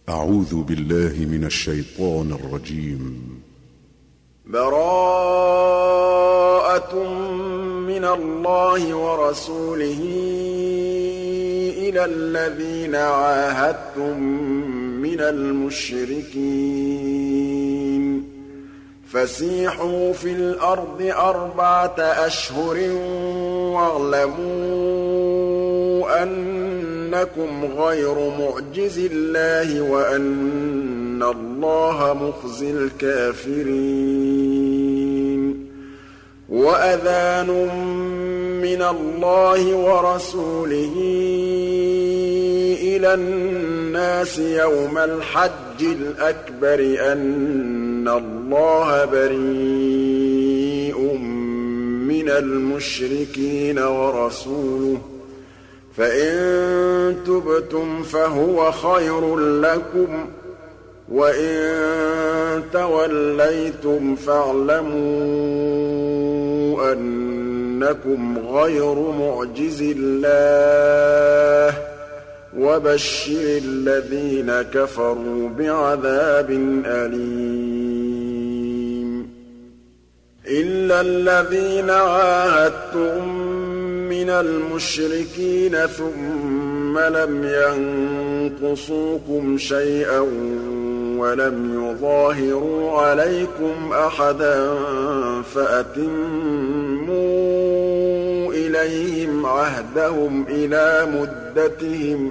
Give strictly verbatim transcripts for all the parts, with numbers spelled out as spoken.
أعوذ بالله من الشيطان الرجيم. براءة من الله ورسوله إلى الذين عاهدتم من المشركين فسيحوا في الأرض أربعة أشهر واعلموا أنكم غير معجز الله وأن الله مخزي الكافرين. وأذان من الله ورسوله إلى الناس يوم الحج الأكبر أن الله بريء من المشركين ورسوله فإن تبتم فهو خير لكم وإن توليتم فاعلموا أنكم غير معجز الله وبشر الذين كفروا بعذاب أليم. إلا الذين عاهدتم من المشركين ثم لم ينقصوكم شيئا ولم يظاهروا عليكم أحدا فأتموا إليهم عهدهم إلى مدتهم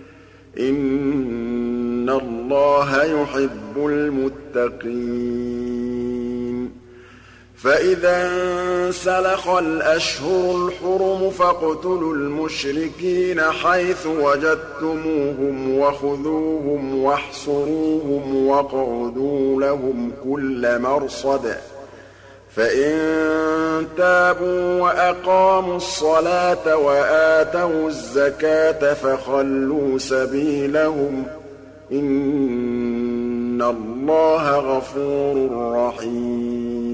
إن الله يحب المتقين. فإذا انسلخ الأشهر الحرم فاقتلوا المشركين حيث وجدتموهم وخذوهم واحصروهم واقعدوا لهم كل مرصد فإن تابوا وأقاموا الصلاة وآتوا الزكاة فخلوا سبيلهم إن الله غفور رحيم.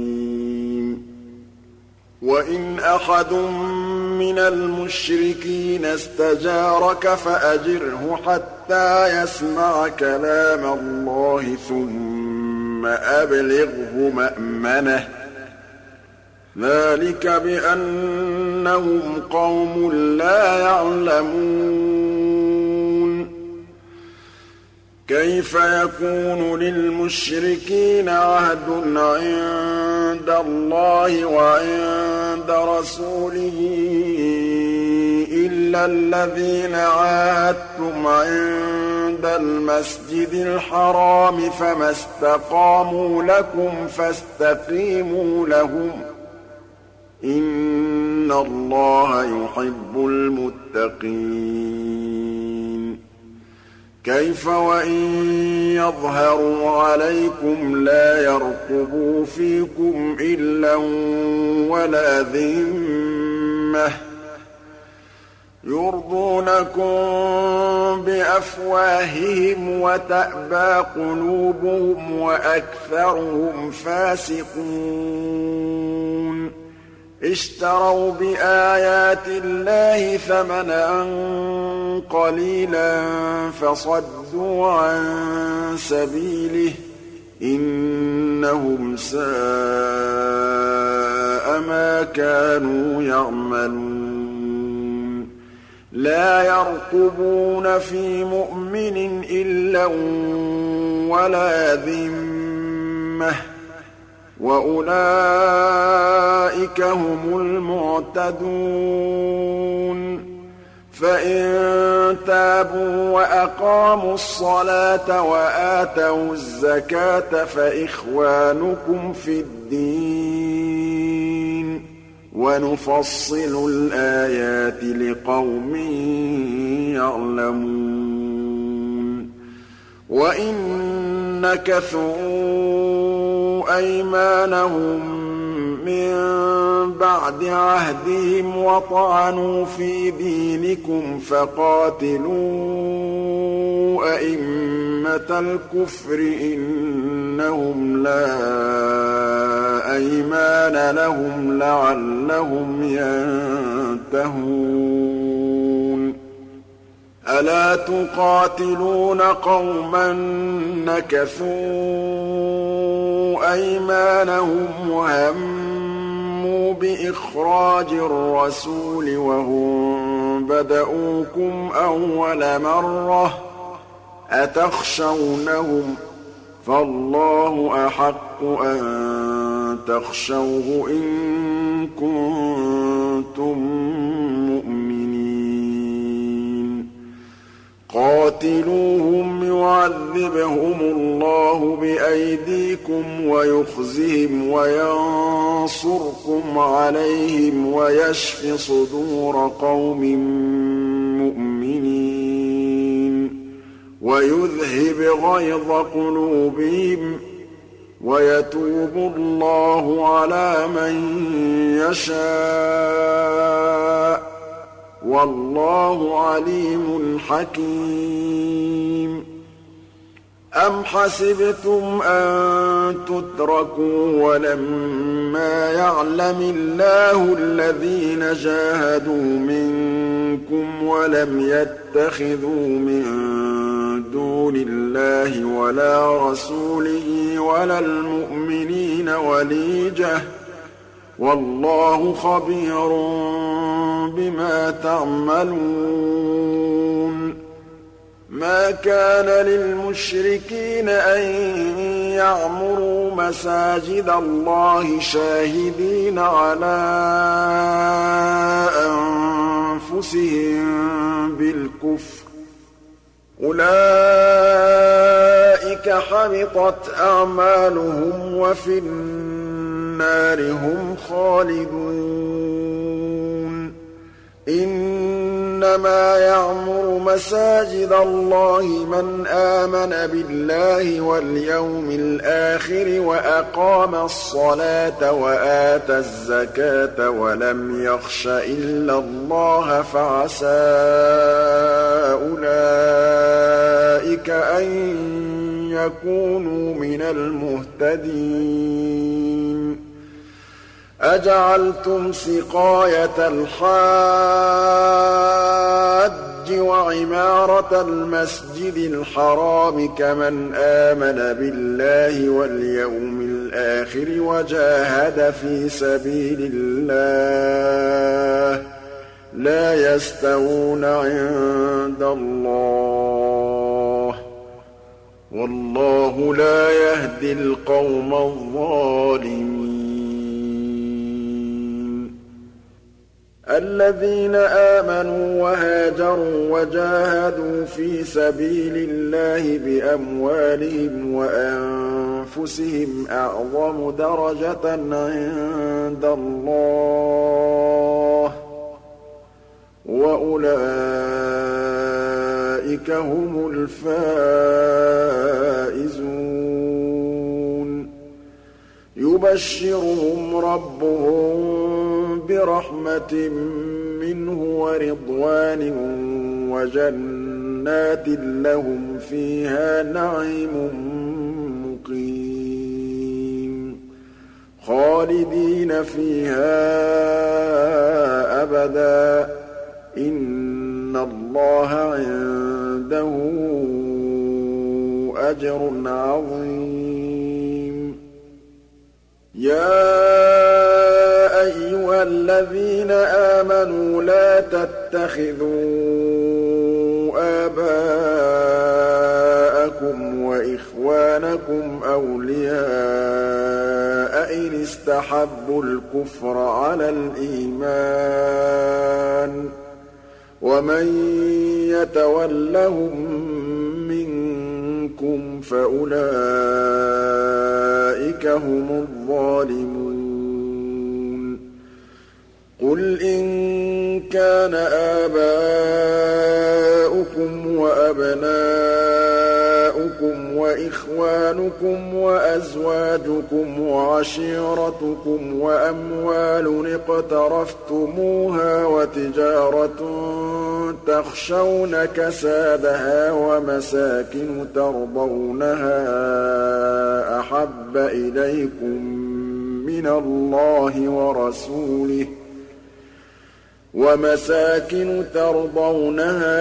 وإن أحد من المشركين استجارك فأجره حتى يسمع كلام الله ثم أبلغه مأمنه ذلك بأنهم قوم لا يعلمون. كيف يكون للمشركين عهد عند الله وعند رسوله إلا الذين عاهدتم عند المسجد الحرام فما استقاموا لكم فاستقيموا لهم إن الله يحب المتقين. كيف وإن يظهروا عليكم لا يرقبوا فيكم إلا ولا ذمة يرضونكم بأفواههم وتأبى قلوبهم وأكثرهم فاسقون. اشتروا بآيات الله ثمنا قليلا فصدوا عن سبيله إنهم ساء ما كانوا يعملون. لا يرقبون في مؤمن إلا ولا ذمة وأولئك هم المعتدون. فإن تابوا وأقاموا الصلاة وآتوا الزكاة فإخوانكم في الدين ونفصل الآيات لقوم يعلمون. وإن نكثوا أيمانهم من بعد عهدهم وطعنوا في دينكم فقاتلوا أئمة الكفر إنهم لا أيمان لهم لعلهم ينتهون. ألا تقاتلون قوما نكثوا أيمانهم وهموا بإخراج الرسول وهم بدؤوكم أول مرة أتخشونهم فالله أحق أن تخشوه إن كنتم مؤمنين قاتلوهم يعذبهم الله بأيديكم ويخزهم وينصركم عليهم ويشف صدور قوم مؤمنين ويذهب غيظ قلوبهم ويتوب الله على من يشاء والله عليم حكيم أم حسبتم أن تتركوا ولما يعلم الله الذين جاهدوا منكم ولم يتخذوا من دون الله ولا رسوله ولا المؤمنين وليجة والله خبير بما تعملون ما كان للمشركين أن يعمروا مساجد الله شاهدين على أنفسهم بالكفر أولئك حبطت أعمالهم وفي النار هم خالدون إنما يعمر مساجد الله من آمن بالله واليوم الآخر وأقام الصلاة وآتى الزكاة ولم يخش إلا الله فعسى أولئك أن يكونوا من المهتدين أجعلتم سقاية الحاج وعمارة المسجد الحرام كمن آمن بالله واليوم الآخر وجاهد في سبيل الله لا يستوون عند الله والله لا يهدي القوم الظالمين الذين آمنوا وهاجروا وجاهدوا في سبيل الله بأموالهم وأنفسهم أعظم درجة عند الله وأولئك هم الفائزون يبشرهم ربهم برحمة منه ورضوان وجنات لهم فيها نعيم مقيم خالدين فيها أبدا إن الله عنده أجر عظيم يا أيها الذين آمنوا لا تتخذوا آباءكم وإخوانكم أولياء إن استحبوا الكفر على الإيمان ومن يتولهم منكم فأولئك هم الظالمون قل إن كان آباؤكم وأبناؤكم وإخوانكم وأزواجكم وعشيرتكم وأموال اقترفتموها وتجارة تخشون كسادها ومساكن ترضونها أحب إليكم من الله ورسوله وَمَسَاكِنُ تَرْضَوْنَهَا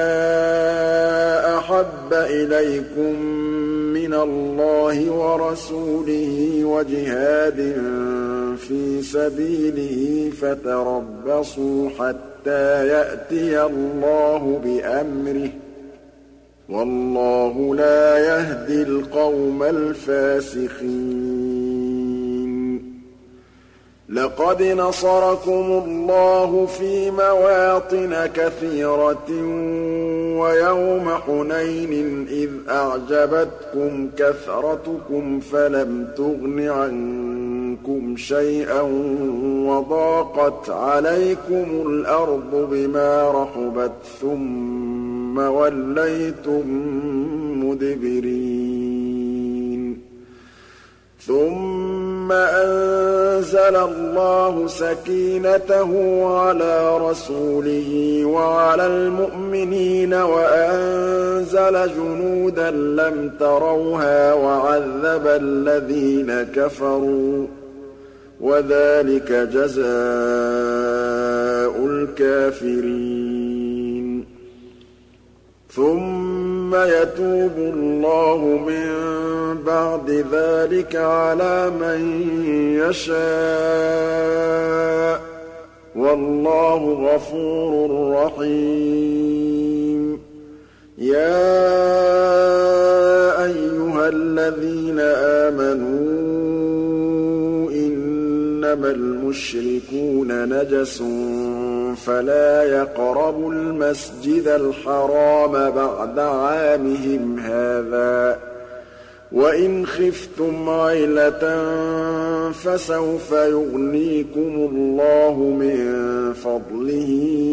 أَحَبَّ إِلَيْكُم مِّنَ اللَّهِ وَرَسُولِهِ وَجِهَادٍ فِي سَبِيلِهِ فَتَرَبَّصُوا حَتَّىٰ يَأْتِيَ اللَّهُ بِأَمْرِهِ ۗ وَاللَّهُ لَا يَهْدِي الْقَوْمَ الْفَاسِقِينَ. لَقَدْ نَصَرَكُمُ اللَّهُ فِي مَوَاطِنَ كَثِيرَةٍ وَيَوْمَ حُنَيْنٍ إِذْ أَعْجَبَتْكُمْ كَثْرَتُكُمْ فَلَمْ تُغْنِ عَنكُمْ شَيْئًا وَضَاقَتْ عَلَيْكُمُ الْأَرْضُ بِمَا رَحُبَتْ ثُمَّ وَلَّيْتُم مُّدْبِرِينَ. ثُمَّ أَنزَلَ اللَّهُ سَكِينَتَهُ عَلَىٰ رَسُولِهِ وَعَلَى الْمُؤْمِنِينَ وَأَنزَلَ جُنُودًا لَّمْ تَرَوْهَا وَعَذَّبَ الَّذِينَ كَفَرُوا ۚ وَذَٰلِكَ جَزَاءُ الْكَافِرِينَ. ثُمَّ يَتُوبُ اللَّهُ مِن بَعْدِ ذَٰلِكَ عَلَىٰ مَن يَشَاءُ ۗ وَاللَّهُ غَفُورٌ رَّحِيمٌ. يَا أَيُّهَا الَّذِينَ آمَنُوا إِنَّمَا الْمُشْرِكُونَ نَجَسٌ فَلَا يَقْرَبُوا الْمَسْجِدَ الْحَرَامَ بَعْدَ عَامِهِمْ هَٰذَا ۚ وَإِنْ خِفْتُمْ عَيْلَةً فَسَوْفَ يُغْنِيكُمُ اللَّهُ مِن فَضْلِهِ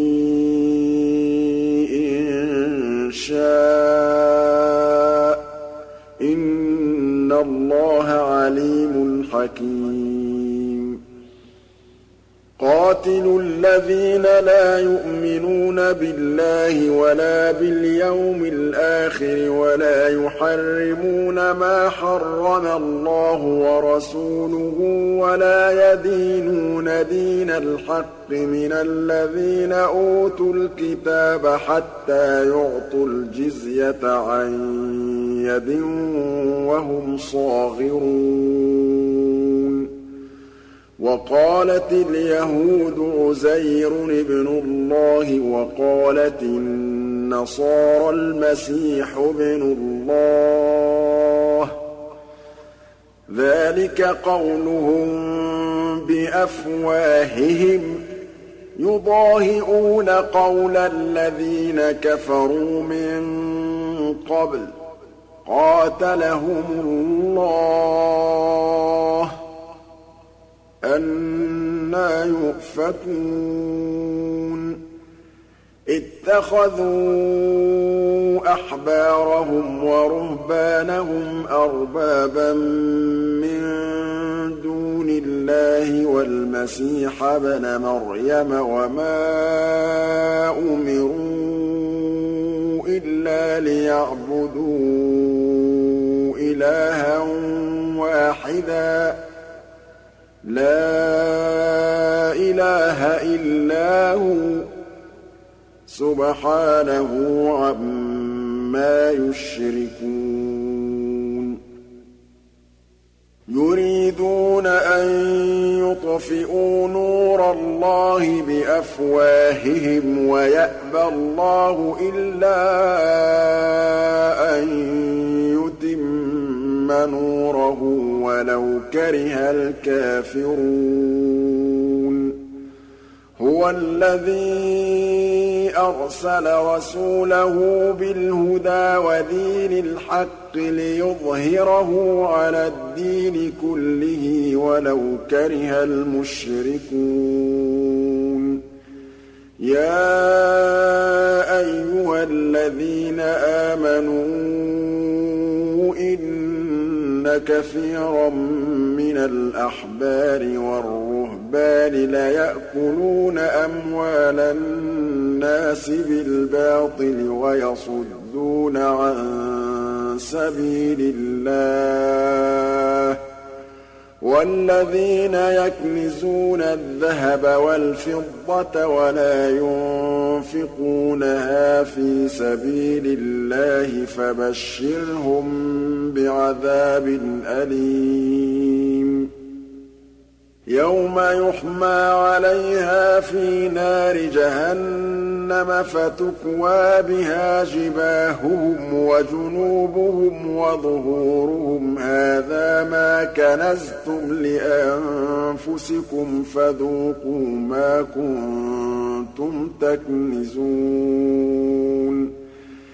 إِن شَاءَ ۚ إِنَّ اللَّهَ عَلِيمٌ حَكِيمٌ. قَاتِلُوا الَّذِينَ لَا يُؤْمِنُونَ بِاللَّهِ وَلَا بِالْيَوْمِ الْآخِرِ وَلَا يُحَرِّمُونَ مَا حَرَّمَ اللَّهُ وَرَسُولُهُ وَلَا يَدِينُونَ دِينَ الْحَقِّ مِنَ الَّذِينَ أُوتُوا الْكِتَابَ حَتَّىٰ يُعْطُوا الْجِزْيَةَ عَن يَدٍ وَهُمْ صَاغِرُونَ. وَقَالَتِ الْيَهُودُ عُزَيْرٌ ابْنُ اللَّهِ وَقَالَتِ النَّصَارَى الْمَسِيحُ ابْنُ اللَّهِ ۖ ذَٰلِكَ قَوْلُهُم بِأَفْوَاهِهِمْ ۖ يُضَاهِئُونَ قَوْلَ الَّذِينَ كَفَرُوا مِن قَبْلُ ۚ قَاتَلَهُمُ اللَّهُ ۖ أَنَّىٰ يُؤْفَكُونَ. اتَّخَذُوا أَحْبَارَهُمْ وَرُهْبَانَهُمْ أَرْبَابًا مِّن دُونِ اللَّهِ وَالْمَسِيحَ ابْنَ مَرْيَمَ وَمَا أُمِرُوا إِلَّا لِيَعْبُدُوا إِلَٰهًا وَاحِدًا لَا إِلَٰهَ إِلَّا هُوَ سُبْحَانَهُ عَمَّا يُشْرِكُونَ. يُرِيدُونَ أَن يُطْفِئُوا نُورَ اللَّهِ بِأَفْوَاهِهِمْ وَيَأْبَى اللَّهُ إِلَّا أَن يُتِمَّ نُورَهُ وَلَوْ كَرِهَ الْكَافِرُونَ. هُوَ الَّذِي أَرْسَلَ رَسُولَهُ بِالْهُدَىٰ وَدِينِ الْحَقِّ لِيُظْهِرَهُ عَلَى الدِّينِ كُلِّهِ وَلَوْ كَرِهَ الْمُشْرِكُونَ. يَا أَيُّهَا الَّذِينَ آمَنُوا إِنَّ كَثِيرًا مِّنَ الْأَحْبَارِ وَالرُّهْبَانِ لَيَأْكُلُونَ أَمْوَالَ النَّاسِ بِالْبَاطِلِ وَيَصُدُّونَ عَن سَبِيلِ اللَّهِ ۗ وَالَّذِينَ يَكْنِزُونَ الذَّهَبَ وَالْفِضَّةَ وَلَا يُنفِقُونَهَا فِي سَبِيلِ اللَّهِ فَبَشِّرْهُم بِعَذَابٍ أَلِيمٍ يَوْمَ يُحْمَىٰ عَلَيْهَا فِي نَارِ جَهَنَّمَ فَتُكْوَىٰ بِهَا جِبَاهُهُمْ وَجُنُوبُهُمْ وَظُهُورُهُمْ هَٰذَا مَا كَنَزْتُمْ لِأَنفُسِكُمْ فَذُوقُوا مَا كُنتُمْ تَكْنِزُونَ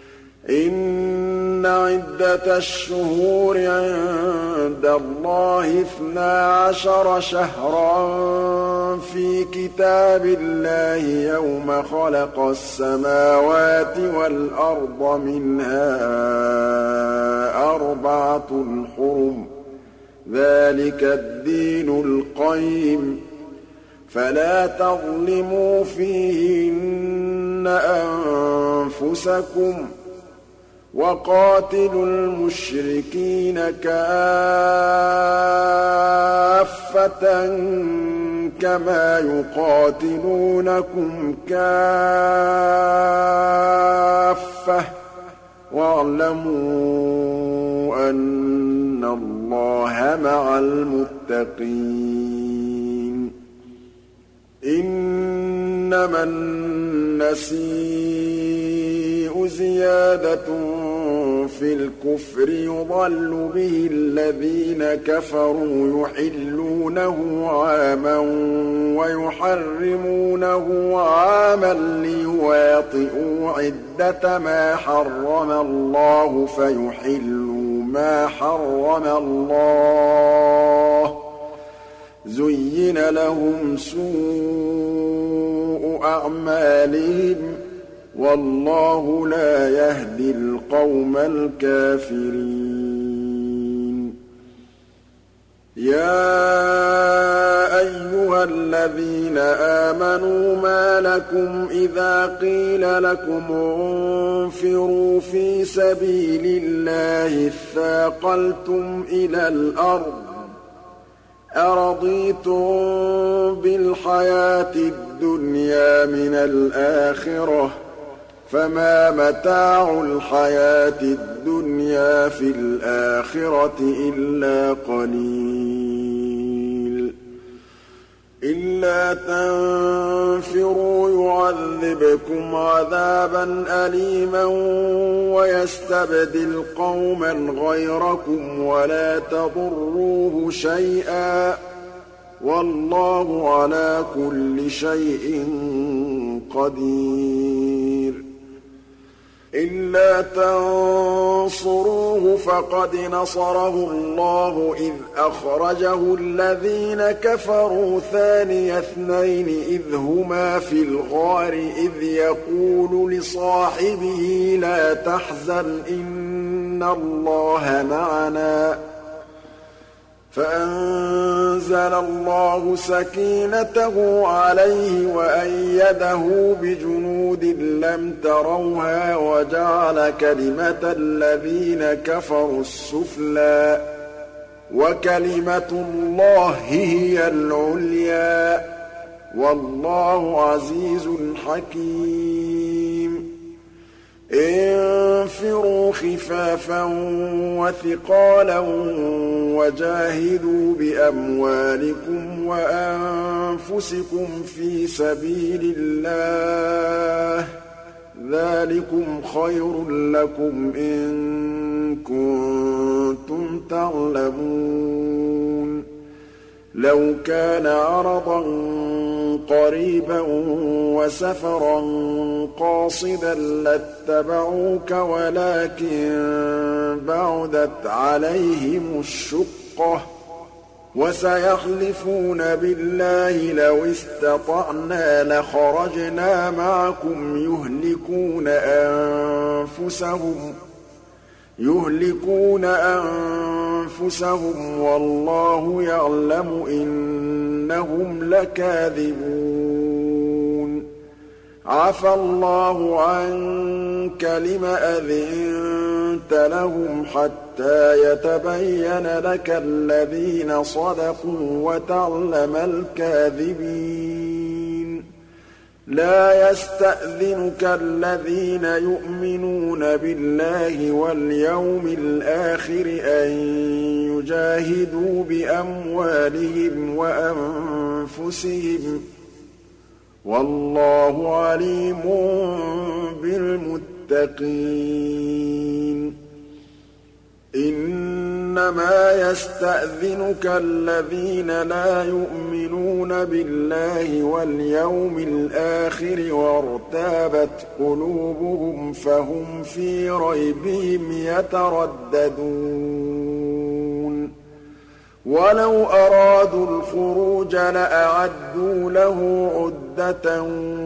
إِنَّ عِدَّةَ الشُّهُورِ عِندَ اللَّهِ اثْنَا عَشَرَ شَهْرًا في كِتَابِ اللَّهِ يَوْمَ خَلَقَ السَّمَاوَاتِ وَالْأَرْضَ مِنْهَا أَرْبَعَةٌ حُرُمٌ ۚ ذَٰلِكَ الدِّينُ الْقَيِّمُ ۚ فَلَا تَظْلِمُوا فِيهِنَّ أَنفُسَكُمْ ۚ وَقَاتِلُوا الْمُشْرِكِينَ كَافَّةً كَمَا يُقَاتِلُونَكُمْ كَافَّةً ۚ وَاعْلَمُوا أَنَّ اللَّهَ مَعَ الْمُتَّقِينَ إِنَّمَا النَّسِيءُ زِيَادَةٌ فِي الْكُفْرِ يُضَلُّ بِهِ الَّذِينَ كَفَرُوا يُحِلُّونَهُ عَامًا وَيُحَرِّمُونَهُ عَامًا لِّيُوَاطِئُوا عِدَّةَ مَا حَرَّمَ اللَّهُ فَيُحِلُّوا مَا حَرَّمَ اللَّهُ ۚ زُيِّنَ لَهُمْ سُوءُ أَعْمَالِهِمْ ۗ وَاللَّهُ لَا يَهْدِي الْقَوْمَ الْكَافِرِينَ يَا أَيُّهَا الَّذِينَ آمَنُوا مَا لَكُمْ إِذَا قِيلَ لَكُمُ انفِرُوا فِي سَبِيلِ اللَّهِ اثَّاقَلْتُمْ إِلَى الْأَرْضِ أَرَضِيتُم بِالْحَيَاةِ الدُّنْيَا مِنَ الْآخِرَةِ ۚ فَمَا مَتَاعُ الْحَيَاةِ الدُّنْيَا فِي الْآخِرَةِ إِلَّا قَلِيلٌ إِلَّا تَنفِرُوا يُعَذِّبْكُمْ عَذَابًا أَلِيمًا وَيَسْتَبْدِلْ قَوْمًا غَيْرَكُمْ وَلَا تَضُرُّوهُ شَيْئًا ۗ وَاللَّهُ عَلَىٰ كُلِّ شَيْءٍ قَدِيرٌ إِلَّا تَنصُرُوهُ فَقَدْ نَصَرَهُ اللَّهُ إِذْ أَخْرَجَهُ الَّذِينَ كَفَرُوا ثَانِيَ اثْنَيْنِ إِذْ هُمَا فِي الْغَارِ إِذْ يَقُولُ لِصَاحِبِهِ لَا تَحْزَنْ إِنَّ اللَّهَ مَعَنَا ۖ فَأَنزَلَ اللَّهُ سَكِينَتَهُ عَلَيْهِ وَأَيَّدَهُ بِجُنُودٍ لَّمْ تَرَوْهَا وَجَعَلَ كَلِمَةَ الَّذِينَ كَفَرُوا السُّفْلَىٰ ۗ وَكَلِمَةُ اللَّهِ هِيَ الْعُلْيَا ۗ وَاللَّهُ عَزِيزٌ حَكِيمٌ انفِرُوا خِفَافًا وَثِقَالًا وَجَاهِدُوا بِأَمْوَالِكُمْ وَأَنفُسِكُمْ فِي سَبِيلِ اللَّهِ ۚ ذَٰلِكُمْ خَيْرٌ لَّكُمْ إِن كُنتُمْ تَعْلَمُونَ لَوْ كَانَ عَرَضًا قَرِيبًا وَسَفَرًا قَاصِدًا لَّاتَّبَعُوكَ وَلَٰكِن بَعُدَتْ عَلَيْهِمُ الشُّقَّةُ ۚ وَسَيَحْلِفُونَ بِاللَّهِ لَوِ اسْتَطَعْنَا لَخَرَجْنَا مَعَكُمْ يُهْلِكُونَ أَنفُسَهُمْ يُهْلِكُونَ أَنفُسَهُمْ وَاللَّهُ يَعْلَمُ إِنَّهُمْ لَكَاذِبُونَ عَفَا اللَّهُ عَنكَ لِمَ أَذِنتَ لهم حتى يتبين لك الذين صدقوا وتعلم الكاذبين لا يستأذنك الذين يؤمنون بالله واليوم الآخر أن يجاهدوا بأموالهم وأنفسهم والله عليم بالمتقين إنما يستأذنك الذين لا يؤمنون بالله واليوم الآخر وارتابت قلوبهم فهم في ريبهم يترددون ولو أرادوا الخروج لأعدوا له عدة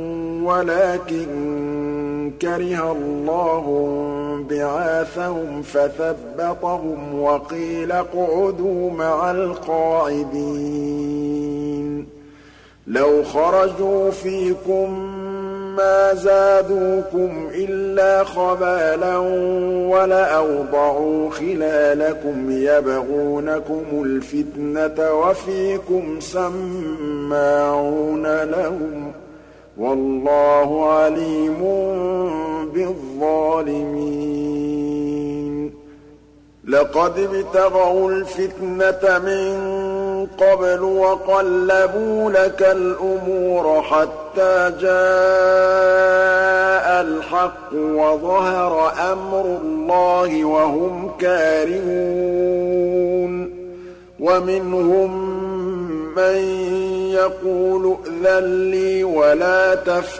ولكن كره الله بعاثهم فثبطهم وقيل اقعدوا مع القاعدين لو خرجوا فيكم ما زادوكم إلا خبالا ولأوضعوا خلالكم يبغونكم الفتنة وفيكم سماعون لهم والله عليم بالظالمين لقد ابتغوا الفتنة من قبل وقلبوا لك الأمور حتى جاء الحق وظهر أمر الله وهم كارهون ومنهم من يقول ائذن لي ولا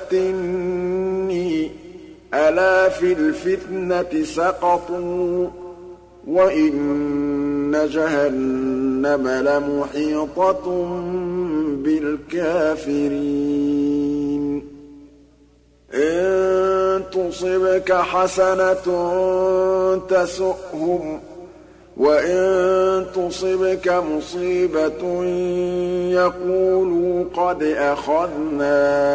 تفتني ألا في الفتنة سقطوا وإن جهنم لمحيطة بالكافرين إن تصبك حسنة تسؤهم وإن تصبك مصيبة يقولوا قد أخذنا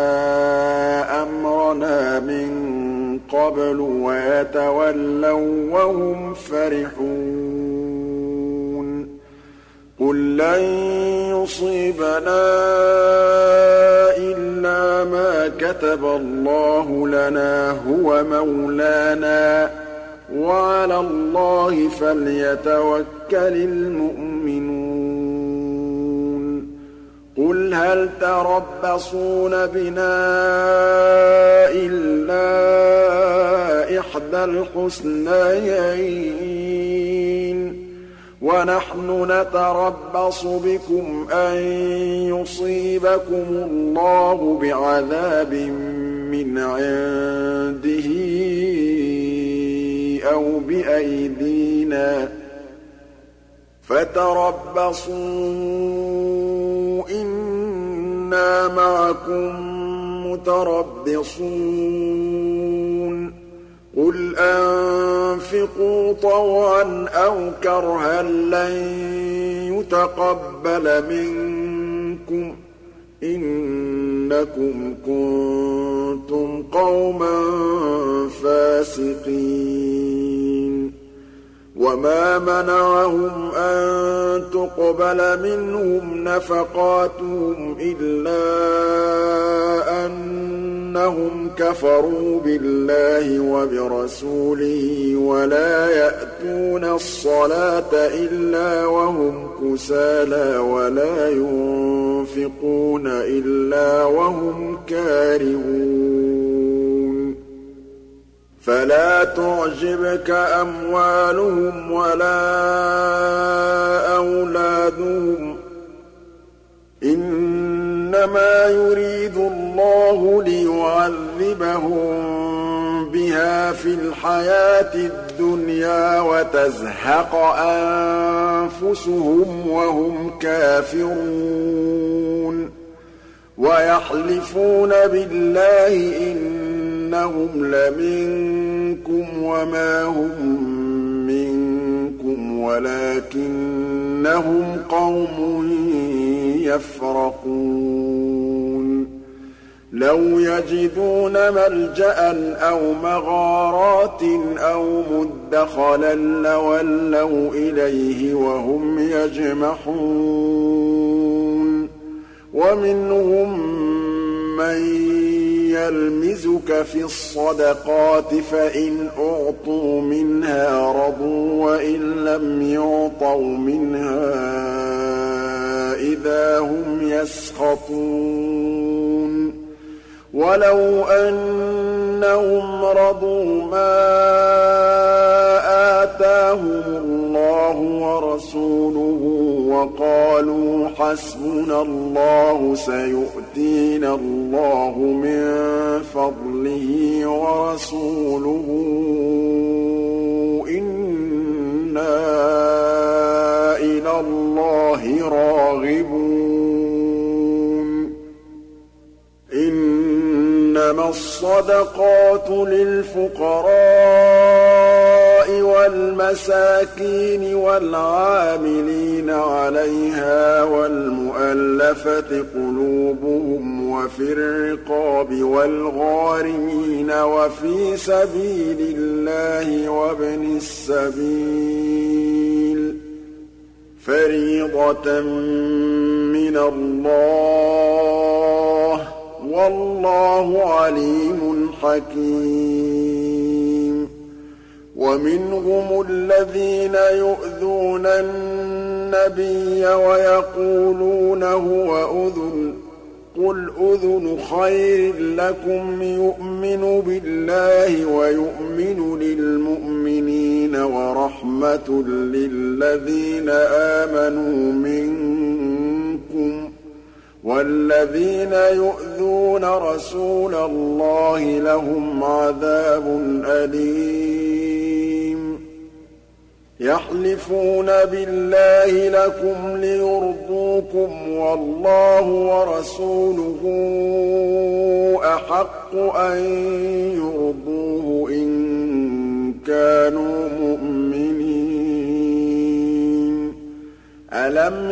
أمرنا من قبل ويتولوا وهم فرحون قل لن يصيبنا إلا ما كتب الله لنا هو مولانا وعلى الله فليتوكل المؤمنون قل هل تربصون بنا إلا إحدى الحسنيين ونحن نتربص بكم أن يصيبكم الله بعذاب من عنده أو بأيدينا فتربصوا إنا معكم متربصون قل أنفقوا طوعا أو كرها لن يتقبل منكم إنكم كنتم قوما فاسقين وما منعهم أن تقبل منهم نفقاتهم إلا أنهم كفروا بالله وبرسوله ولا يأتون الصلاة إلا وهم كسالى ولا ينفقون إلا وهم كارهون فلا تعجبك أموالهم ولا أولادهم إنما يريد الله ليعذبهم بها في الحياة الدنيا وتزهق أنفسهم وهم كافرون ويحلفون بالله إنهم لمنكم وما هم منكم ولكنهم قوم يفرقون لَوْ يَجِدُونَ مَلْجَأً أَوْ مَغَارَاتٍ أَوْ مُدَّخَلًا لَّوَلَّوْا إِلَيْهِ وَهُمْ يَجْمَحُونَ وَمِنْهُم مَّن يَلْمِزُكَ فِي الصَّدَقَاتِ فَإِنْ أُعْطُوا مِنْهَا رَضُوا وَإِن لَّمْ يُعْطَوْا مِنْهَا إِذَا هُمْ يَسْخَطُونَ وَلَوْ أَنَّهُمْ رَضُوا مَا آتَاهُمُ اللَّهُ وَرَسُولُهُ وَقَالُوا حَسْبُنَا اللَّهُ سَيُؤْتِينَا اللَّهُ مِن فَضْلِهِ وَرَسُولُهُ إِنَّا إِلَى اللَّهِ رَاغِبُونَ إِنَّمَا الصَّدَقَاتُ لِلْفُقَرَاءِ وَالْمَسَاكِينِ وَالْعَامِلِينَ عَلَيْهَا وَالْمُؤَلَّفَةِ قُلُوبُهُمْ وَفِي الرِّقَابِ وَالْغَارِمِينَ وَفِي سَبِيلِ اللَّهِ وَابْنِ السَّبِيلِ فَرِيضَةً مِّنَ اللَّهِ ۗ وَاللَّهُ عَلِيمٌ حَكِيمٌ وَمِنْهُمُ الَّذِينَ يُؤْذُونَ النَّبِيَّ وَيَقُولُونَ هُوَ أُذُنٌ ۚ قُلْ أُذُنُ خَيْرٍ لَّكُمْ يُؤْمِنُ بِاللَّهِ وَيُؤْمِنُ لِلْمُؤْمِنِينَ وَرَحْمَةٌ لِّلَّذِينَ آمَنُوا مِنكُمْ ۚ وَالَّذِينَ يُؤْذُونَ رَسُولَ اللَّهِ لَهُمْ عَذَابٌ أَلِيمٌ يَحْلِفُونَ بِاللَّهِ لَكُمْ لِيُرْضُوكُمْ وَاللَّهُ وَرَسُولُهُ أَحَقُّ أَن يُرْضُوهُ إِن كَانُوا مُؤْمِنِينَ أَلَمْ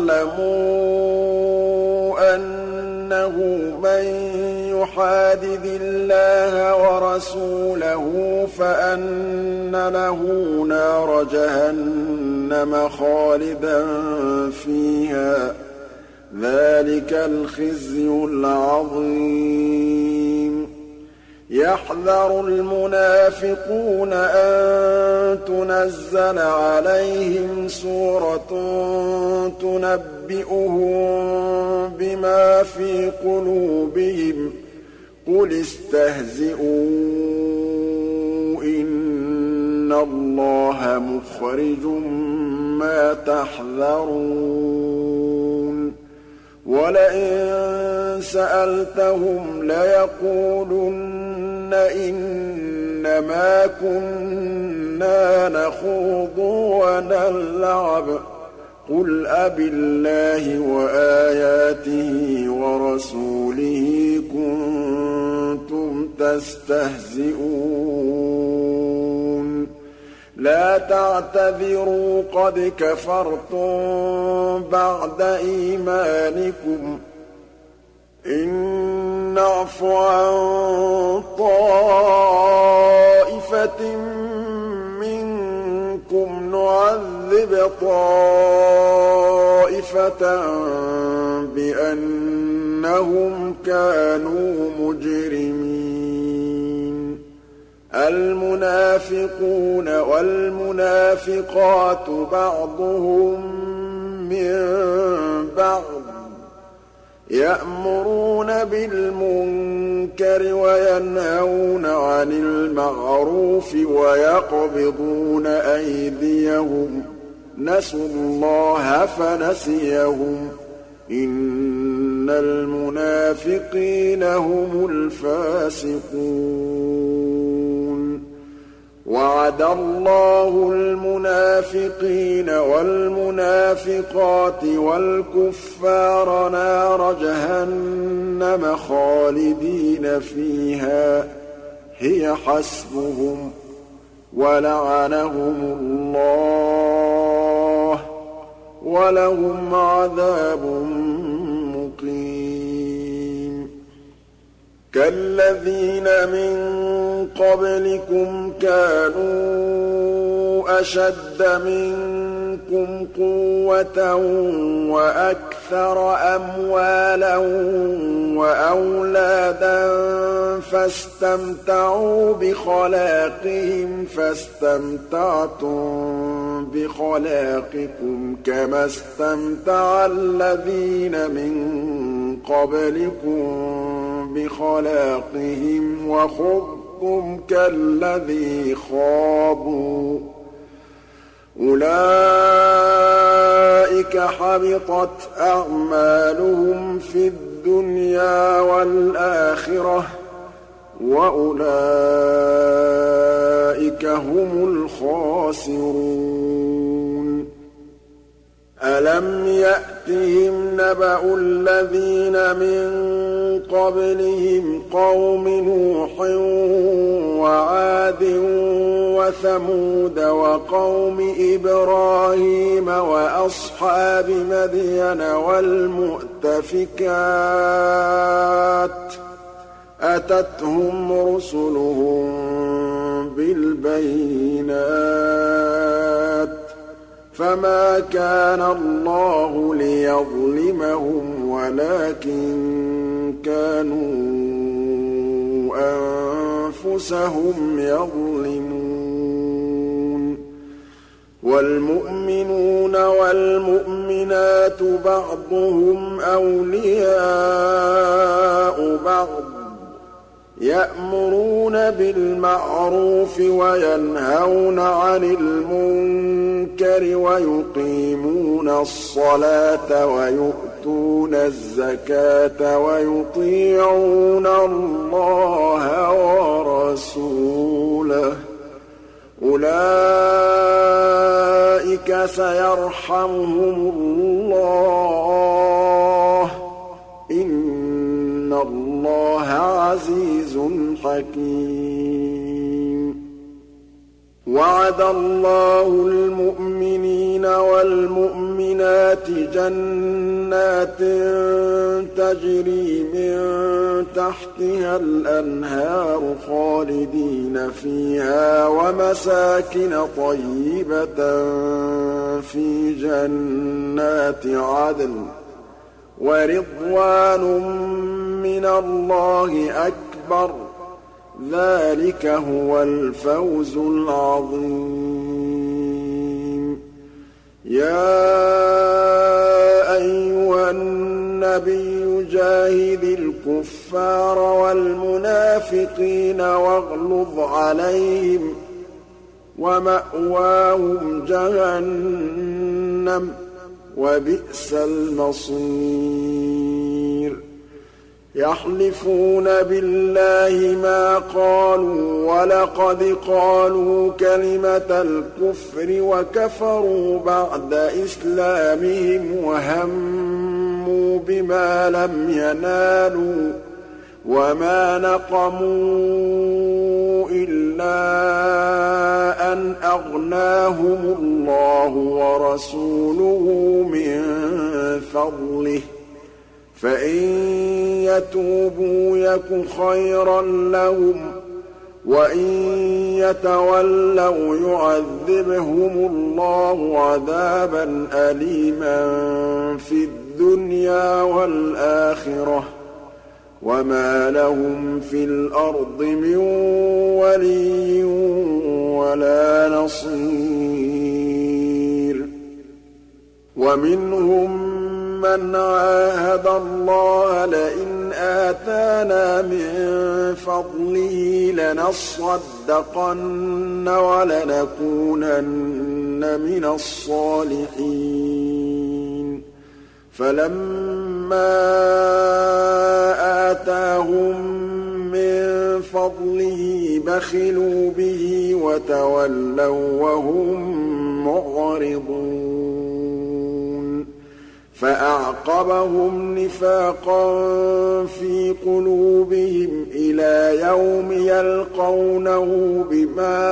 يَعْلَمُوا أَنَّهُ مَن يُحَادِدِ اللَّهَ وَرَسُولَهُ فَأَنَّ لَهُ نَارَ جَهَنَّمَ خَالِدًا فِيهَا ۚ ذَٰلِكَ الْخِزْيُ الْعَظِيمُ يَحْذَرُ الْمُنَافِقُونَ أَن تُنَزَّلَ عَلَيْهِمْ سُورَةٌ تُنَبِّئُهُم بِمَا فِي قُلُوبِهِمْ ۚ قُلِ اسْتَهْزِئُوا إِنَّ اللَّهَ مُخْرِجٌ مَّا تَحْذَرُونَ وَلَئِن سَأَلْتَهُمْ لَيَقُولُنَّ إِنَّمَا كُنَّا نَخُوضُ وَنَلْعَبُ ۚ قُلْ أَبِاللَّهِ وَآيَاتِهِ وَرَسُولِهِ كُنتُمْ تَسْتَهْزِئُونَ لَا تَعْتَذِرُوا قَدْ كَفَرْتُم بَعْدَ إِيمَانِكُمْ ۚ إِن نَّعْفُ عَن طَائِفَةٍ مِّنكُمْ نُعَذِّبْ طَائِفَةً بِأَنَّهُمْ كَانُوا مُجْرِمِينَ الْمُنَافِقُونَ وَالْمُنَافِقَاتُ بَعْضُهُم مِّن بَعْضٍ يَأْمُرُونَ بِالْمُنكَرِ وَيَنْهَوْنَ عَنِ الْمَعْرُوفِ وَيَقْبِضُونَ أَيْدِيَهُمْ ۚ نَسُوا اللَّهَ فَنَسِيَهُمْ ۗ إِنَّ الْمُنَافِقِينَ هُمُ الْفَاسِقُونَ وَعَدَ اللَّهُ الْمُنَافِقِينَ وَالْمُنَافِقَاتِ وَالْكُفَّارَ نَارَ جَهَنَّمَ خَالِدِينَ فِيهَا ۚ هِيَ حَسْبُهُمْ ۚ وَلَعَنَهُمُ اللَّهُ ۖ وَلَهُمْ عَذَابٌ مُّقِيمٌ كالذين من قبلكم كانوا أشد منكم قوة وأكثر أموالا وأولادا فاستمتعوا بخلاقهم فاستمتعتم بخلاقكم كما استمتع الذين من قبلكم بخلاقهم وخضتم كالذي خاضوا أولئك حبطت أعمالهم في الدنيا والآخرة وأولئك هم الخاسرون ألم يأتهم نبأ الذين من قبلهم قوم نوح وعاد وثمود وقوم إبراهيم وأصحاب مدين والمؤتفكات أتتهم رسلهم بالبينات فما كان الله ليظلمهم ولكن كانوا أنفسهم يظلمون والمؤمنون والمؤمنات بعضهم أولياء بعض يأمرون بالمعروف وينهون عن المنكر ويقيمون الصلاة ويؤتون الزكاة ويطيعون الله ورسوله أولئك سيرحمهم الله إن الله عزيز حكيم وعد الله المؤمنين والمؤمنات جنات تجري من تحتها الأنهار خالدين فيها ومساكن طيبة في جنات عدن ورضوان من الله أكبر ذلك هو الفوز العظيم يا أيها النبي جاهد الكفار والمنافقين واغلظ عليهم ومأواهم جهنم وبئس المصير يحلفون بالله ما قالوا ولقد قالوا كلمة الكفر وكفروا بعد إسلامهم وهموا بما لم ينالوا وما نقموا إلا أن أغناهم الله ورسوله من فضله فإن يتوبوا يك خيرا لهم وإن يتولوا يعذبهم الله عذابا أليما في الدنيا والآخرة وما لهم في الأرض من ولي ولا نصير ومنهم من عاهد الله لئن آتانا من فضله لنصدقن ولنكونن من الصالحين فلما آتاهم من فضله بخلوا به وتولوا وهم معرضون فأعقبهم نفاقا في قلوبهم إلى يوم يلقونه بما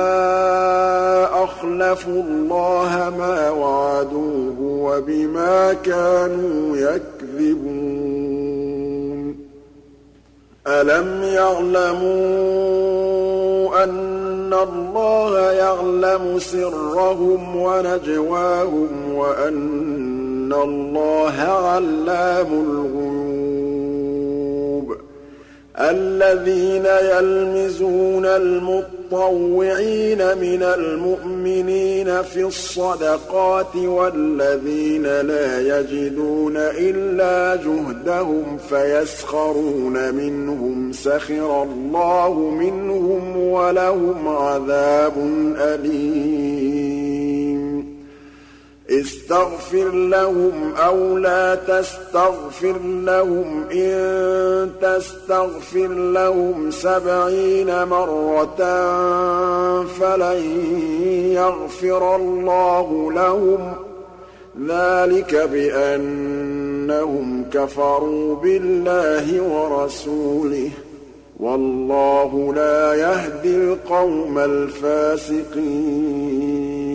أخلفوا الله ما وعدوه وبما كانوا يكذبون أَلَمْ يَعْلَمُوا أَنَّ اللَّهَ يَعْلَمُ سِرَّهُمْ وَنَجْوَاهُمْ وَأَنَّ اللَّهَ عَلَّامُ الْغُيُوبِ الَّذِينَ يَلْمِزُونَ الْمُطَّوِّعِينَ مِنَ الْمُؤْمِنِينَ فِي الصَّدَقَاتِ وَالَّذِينَ لَا يَجِدُونَ إِلَّا جُهْدَهُمْ فَيَسْخَرُونَ مِنْهُمْ سَخِرَ اللَّهُ مِنْهُمْ وَلَهُمْ عَذَابٌ أَلِيمٌ اسْتَغْفِرْ لَهُمْ أَوْ لَا تَسْتَغْفِرْ لَهُمْ إِن تَسْتَغْفِرْ لَهُمْ سَبْعِينَ مَرَّةً فَلَن يَغْفِرَ اللَّهُ لَهُمْ ۚ ذَٰلِكَ بِأَنَّهُمْ كَفَرُوا بِاللَّهِ وَرَسُولِهِ ۗ وَاللَّهُ لَا يَهْدِي الْقَوْمَ الْفَاسِقِينَ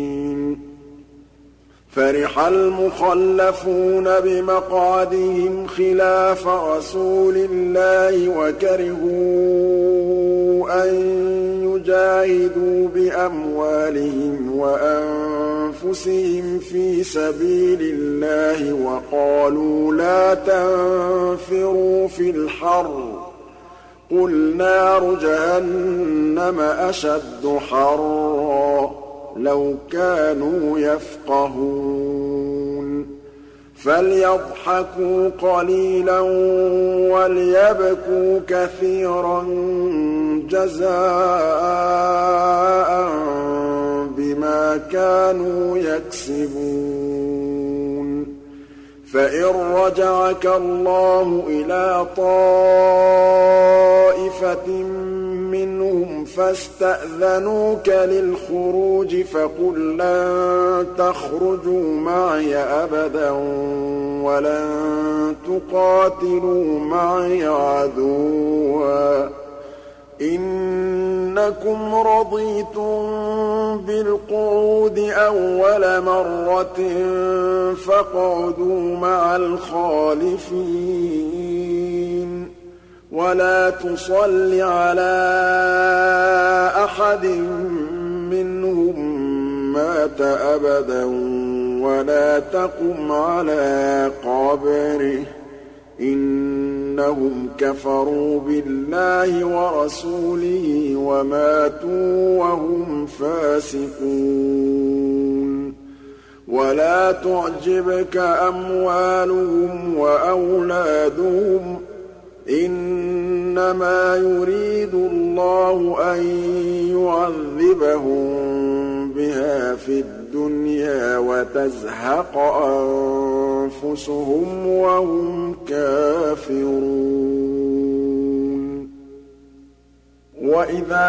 فَرِحَ الْمُخَلَّفُونَ بِمَقْعَدِهِمْ خِلَافَ رَسُولِ اللَّهِ وَكَرِهُوا أَن يُجَاهِدُوا بِأَمْوَالِهِمْ وَأَنفُسِهِمْ فِي سَبِيلِ اللَّهِ وَقَالُوا لَا تَنفِرُوا فِي الْحَرِّ ۗ قُلْ نَارُ جَهَنَّمَ أَشَدُّ حَرًّا ۚ لَوْ كَانُوا يَفْقَهُونَ فَلْيَضْحَكُوا قَلِيلًا وَلْيَبْكُوا كَثِيرًا جَزَاءً بِمَا كَانُوا يَكْسِبُونَ فَإِن رَّجَعَكَ اللَّهُ إِلَىٰ طَائِفَةٍ مِّنْهُمْ فَاسْتَأْذَنُوكَ لِلْخُرُوجِ فَقُل لَّن تَخْرُجُوا مَعِيَ أَبَدًا وَلَن تُقَاتِلُوا مَعِيَ عَدُوًّا ۖ إِنَّكُمْ رَضِيتُم بِالْقُعُودِ أَوَّلَ مَرَّةٍ فَاقْعُدُوا مَعَ الْخَالِفِينَ وَلَا تُصَلِّ عَلَىٰ أَحَدٍ مِّنْهُم مَّاتَ أَبَدًا وَلَا تَقُمْ عَلَىٰ قَبْرِهِ ۖ إِنَّهُمْ كَفَرُوا بِاللَّهِ وَرَسُولِهِ وَمَاتُوا وَهُمْ فَاسِقُونَ وَلَا تُعْجِبْكَ أَمْوَالُهُمْ وَأَوْلَادُهُمْ ۚ إِنَّمَا يُرِيدُ اللَّهُ أَن يُعَذِّبَهُم بِهَا فِي الدُّنْيَا وَتَزْهَقَ أَنفُسُهُمْ وَهُمْ كَافِرُونَ وَإِذَا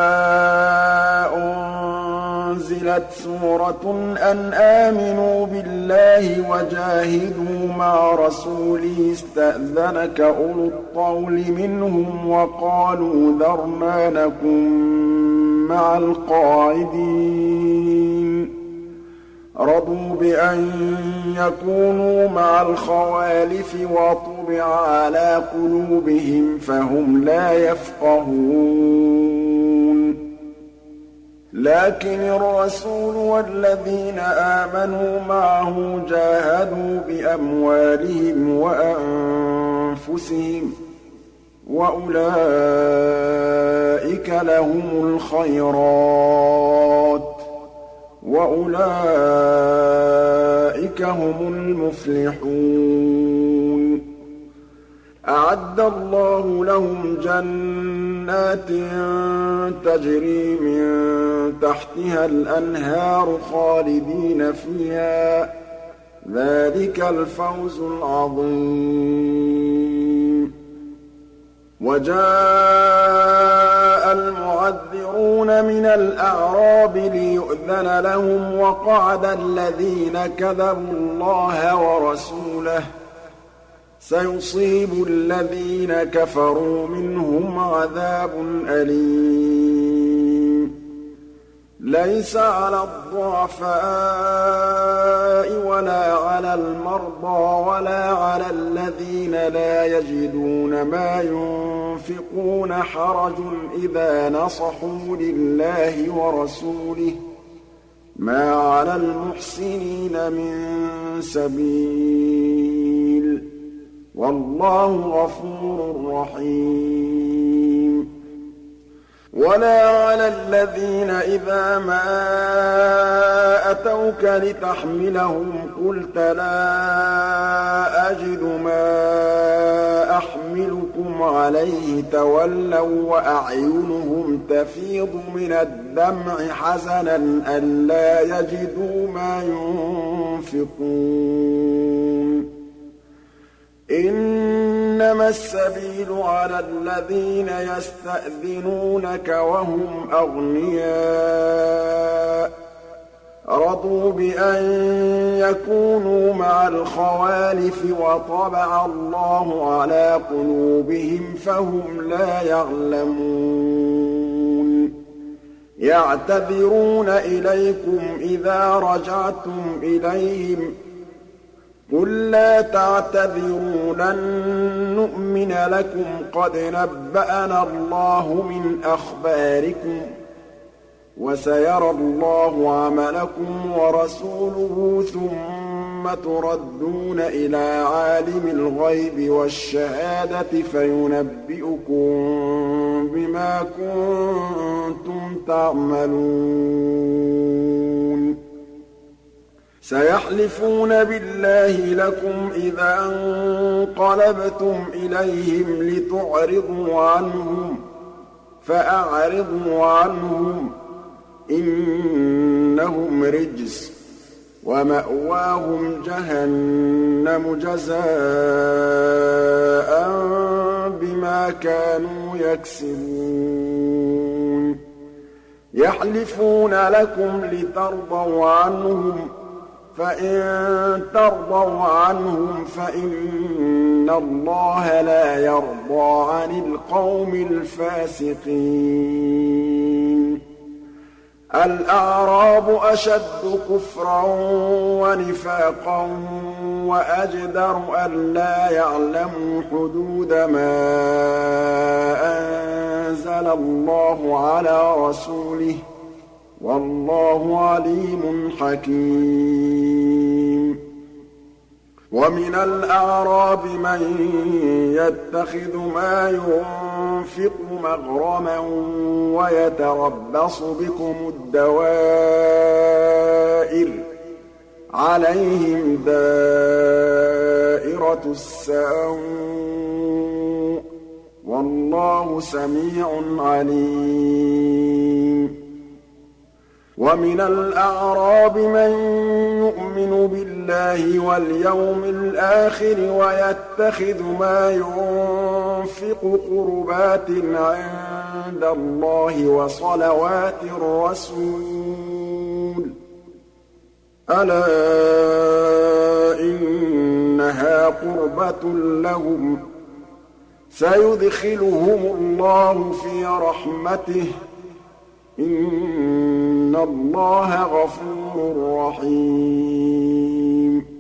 أُنزِلَتْ سُورَةٌ أَنْ آمِنُوا بِاللَّهِ وَجَاهِدُوا مَعَ رَسُولِهِ اسْتَأْذَنَكَ أُولُو الطَّوْلِ مِنْهُمْ وَقَالُوا ذَرْنَا نَكُن مَّعَ الْقَاعِدِينَ رَضُوا بِأَن يَكُونُوا مَعَ الْخَوَالِفِ وَطُبِعَ عَلَىٰ قُلُوبِهِمْ فَهُمْ لَا يَفْقَهُونَ لَٰكِنِ الرَّسُولُ وَالَّذِينَ آمَنُوا مَعَهُ جَاهَدُوا بِأَمْوَالِهِمْ وَأَنفُسِهِمْ ۖ وَأُولَٰئِكَ لَهُمُ الْخَيْرَاتُ ۖ وَأُولَٰئِكَ هُمُ الْمُفْلِحُونَ أَعَدَّ اللَّهُ لَهُمْ جَنَّاتٍ تَجْرِي مِن تَحْتِهَا الْأَنْهَارُ خَالِدِينَ فِيهَا ۚ ذَٰلِكَ الْفَوْزُ الْعَظِيمُ وَجَاءَ الْمُعَذِّرُونَ مِنَ الْأَعْرَابِ لِيُؤْذَنَ لَهُمْ وَقَعَدَ الَّذِينَ كَذَبُوا اللَّهَ وَرَسُولَهُ ۚ سَيُصِيبُ الَّذِينَ كَفَرُوا مِنْهُمْ عَذَابٌ أَلِيمٌ لَيْسَ عَلَى الضُّعَفَاءِ وَلَا عَلَى الْمَرْضَىٰ وَلَا عَلَى الَّذِينَ لَا يَجِدُونَ مَا يُنفِقُونَ ينفقون حرج إذا نصحوا لله ورسوله ما على المحسنين من سبيل والله غفور رحيم ولا على الذين إذا ما أتوك لتحملهم قلت لا أجد ما أحملكم عليه تولوا وأعينهم تفيض من الدمع حزنا ألا يجدوا ما ينفقون إنما السبيل على الذين يستأذنونك وهم أغنياء رضوا بأن يكونوا مع الخوالف وطبع الله على قلوبهم فهم لا يعلمون يعتذرون إليكم إذا رجعتم إليهم قل لا تعتذروا لن نؤمن لكم قد نبأنا الله من أخباركم وسيرى الله عملكم ورسوله ثم تردون إلى عالم الغيب والشهادة فينبئكم بما كنتم تعملون سيحلفون بالله لكم إذا انقلبتم إليهم لتعرضوا عنهم فأعرضوا عنهم إنهم رجس ومأواهم جهنم جزاء بما كانوا يكسبون يحلفون لكم لترضوا عنهم فإن ترضوا عنهم فإن الله لا يرضى عن القوم الفاسقين الأعراب أشد كفرا ونفاقا وأجدر ألا يعلموا حدود ما أنزل الله على رسوله والله عليم حكيم ومن الأعراب من يتخذ ما ينفق مغرما ويتربص بكم الدوائر عليهم دائرة السوء والله سميع عليم ومن الأعراب من يؤمن بالله واليوم الآخر ويتخذ ما ينفق قربات عند الله وصلوات الرسول ألا إنها قربة لهم سيدخلهم الله في رحمته إن الله غفور رحيم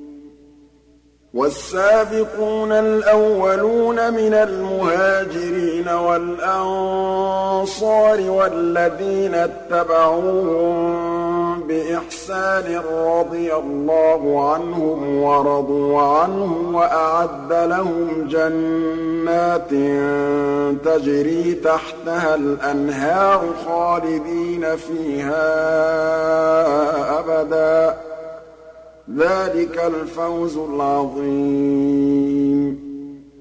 والسابقون الأولون من المهاجرين والأنصار والذين اتبعوهم بإحسان رضي الله عنهم ورضوا عنه وأعد لهم جنات تجري تحتها الأنهار خالدين فيها أبدا ذلك الفوز العظيم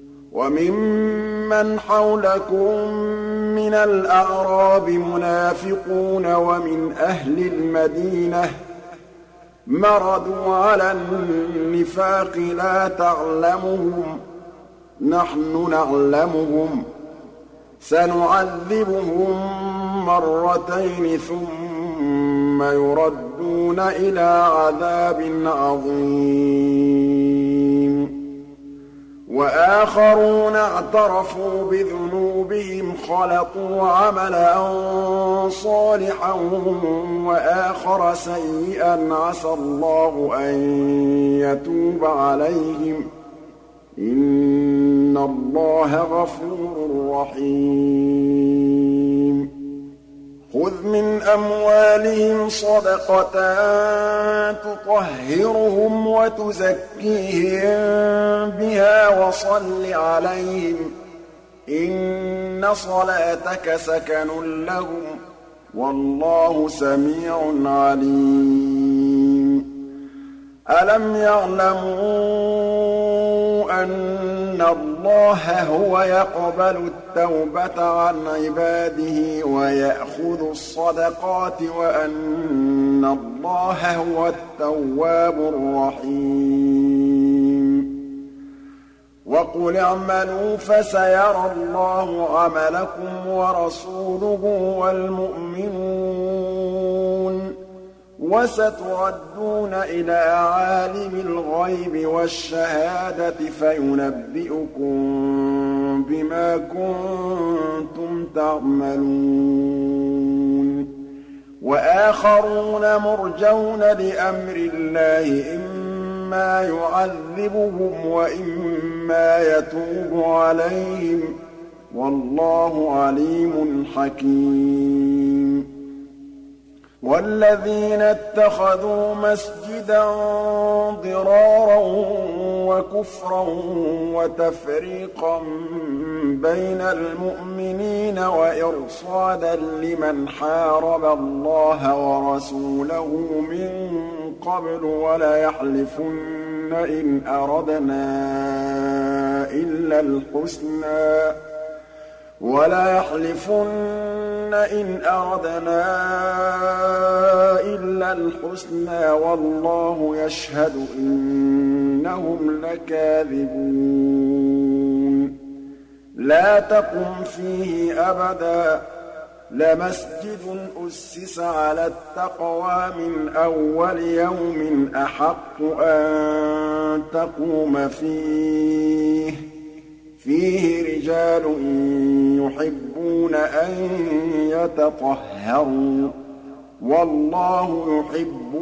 وممن حولكم من الأعراب منافقون ومن أهل المدينة مردوا على النفاق لا تعلمهم نحن نعلمهم سنعذبهم مرتين ثم يردون إلى عذاب عظيم وآخرون اعترفوا بذنوبهم خلطوا عملا صالحا وآخر سيئا عسى الله أن يتوب عليهم إِنَّ اللَّهَ غَفُورٌ رَّحِيمٌ خُذْ مِنْ أَمْوَالِهِمْ صَدَقَةً تُطَهِّرُهُمْ وَتُزَكِّيهِم بِهَا وَصَلِّ عَلَيْهِمْ ۖ إِنَّ صَلَاتَكَ سَكَنٌ لَّهُمْ ۗ وَاللَّهُ سَمِيعٌ عَلِيمٌ أَلَمْ يَعْلَمُوا أَنَّ اللَّهَ هُوَ يَقْبَلُ التَّوْبَةَ عَنْ عِبَادِهِ وَيَأْخُذُ الصَّدَقَاتِ وَأَنَّ اللَّهَ هُوَ التَّوَّابُ الرَّحِيمُ وَقُلِ اعْمَلُوا فَسَيَرَى اللَّهُ عَمَلَكُمْ وَرَسُولُهُ وَالْمُؤْمِنُونَ وَسَتُرَدُّونَ إِلَىٰ عَالِمِ الْغَيْبِ وَالشَّهَادَةِ فَيُنَبِّئُكُم بِمَا كُنتُمْ تَعْمَلُونَ وَآخَرُونَ مُرْجَوْنَ لِأَمْرِ اللَّهِ إِمَّا يُعَذِّبُهُمْ وَإِمَّا يَتُوبُ عَلَيْهِمْ ۗ وَاللَّهُ عَلِيمٌ حَكِيمٌ وَالَّذِينَ اتَّخَذُوا مَسْجِدًا ضِرَارًا وَكُفْرًا وَتَفْرِيقًا بَيْنَ الْمُؤْمِنِينَ وَإِرْصَادًا لِّمَنْ حَارَبَ اللَّهَ وَرَسُولَهُ مِن قَبْلُ وَلَيَحْلِفُنَّ إِنْ أَرَدْنَا إِلَّا الْحُسْنَىٰ وَلَيَحْلِفُنَّ إِنْ أَرَدْنَا إِلَّا الْحُسْنَىٰ وَاللَّهُ يَشْهَدُ إِنَّهُمْ لَكَاذِبُونَ لَا تَقُمْ فِيهِ أَبَدًا لَمَسْجِدٌ أُسِّسَ عَلَى التَّقْوَىٰ مِنْ أَوَّلِ يَوْمٍ أَحَقُّ أَن تَقُومَ فِيهِ ۚ فِيهِ رِجَالٌ يُحِبُّونَ أَن يَتَطَهَّرُوا ۚ وَاللَّهُ يُحِبُّ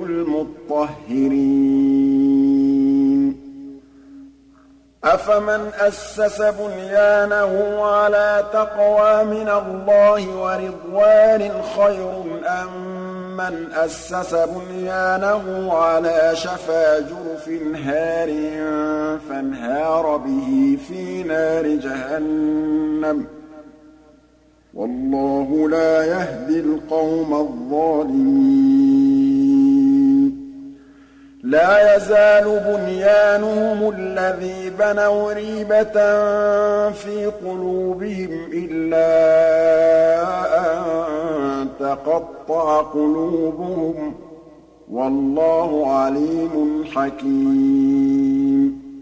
الْمُطَّهِّرِينَ أَفَمَنْ أَسَّسَ بُنْيَانَهُ عَلَىٰ تَقْوَىٰ مِنَ اللَّهِ وَرِضْوَانٍ خَيْرٌ أَم مَّنْ أَسَّسَ بُنْيَانَهُ عَلَىٰ شَفَا جُرُفٍ هَارٍ فَانْهَارَ بِهِ فِي نَارِ جَهَنَّمَ ۗ وَاللَّهُ لَا يَهْدِي الْقَوْمَ الظَّالِمِينَ لَا يَزَالُ بُنْيَانُهُمُ الَّذِي بَنَوْا رِيبَةً فِي قُلُوبِهِمْ إِلَّا أَن تَقَطَّعَ قُلُوبُهُمْ ۗ وَاللَّهُ عَلِيمٌ حَكِيمٌ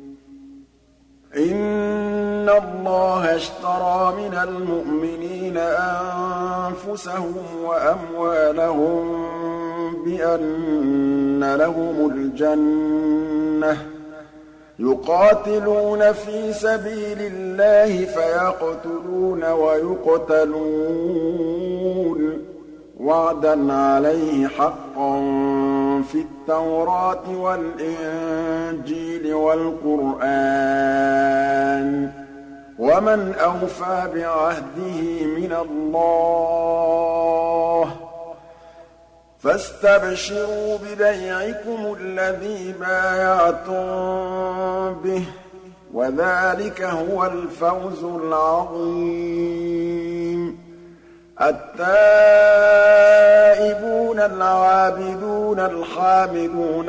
إِنَّ اللَّهَ اشْتَرَىٰ مِنَ الْمُؤْمِنِينَ أَنفُسَهُمْ وَأَمْوَالَهُم بِأَنَّ لَهُمُ الْجَنَّةَ ۚ يُقَاتِلُونَ فِي سَبِيلِ اللَّهِ فَيَقْتُلُونَ وَيُقْتَلُونَ ۖ وَعْدًا عَلَيْهِ حَقًّا فِي التَّوْرَاةِ وَالْإِنجِيلِ وَالْقُرْآنِ ۚ وَمَنْ أَوْفَىٰ بِعَهْدِهِ مِنَ اللَّهِ ۚ فَاسْتَبْشِرُوا بِبَيْعِكُمُ الَّذِي بايَعْتُم بِهِ ۚ وَذَٰلِكَ هُوَ الْفَوْزُ الْعَظِيمُ التائبون العابدون الحامدون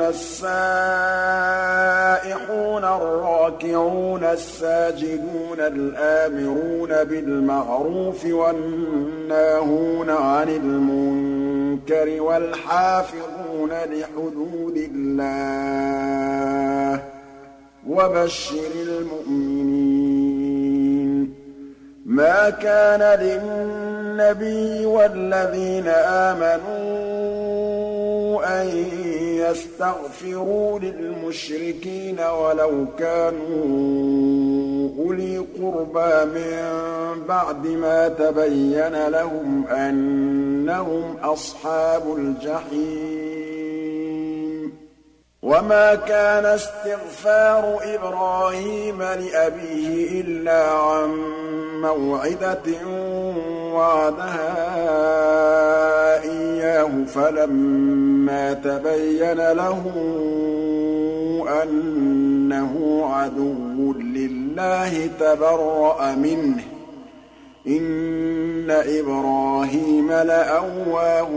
السائحون الراكعون الساجدون الآمرون بالمعروف والناهون عن المنكر والحافظون لحدود الله وبشر المؤمنين ما كان للنبي والذين آمنوا أن يستغفروا للمشركين ولو كانوا أولي قربى من بعد ما تبين لهم أنهم أصحاب الجحيم وَمَا كَانَ استغفار إبراهيم لأبيه إلا عن موعدة وعدها إياه فلما تبين له أنه عدو لله تبرأ منه إن إبراهيم لأواه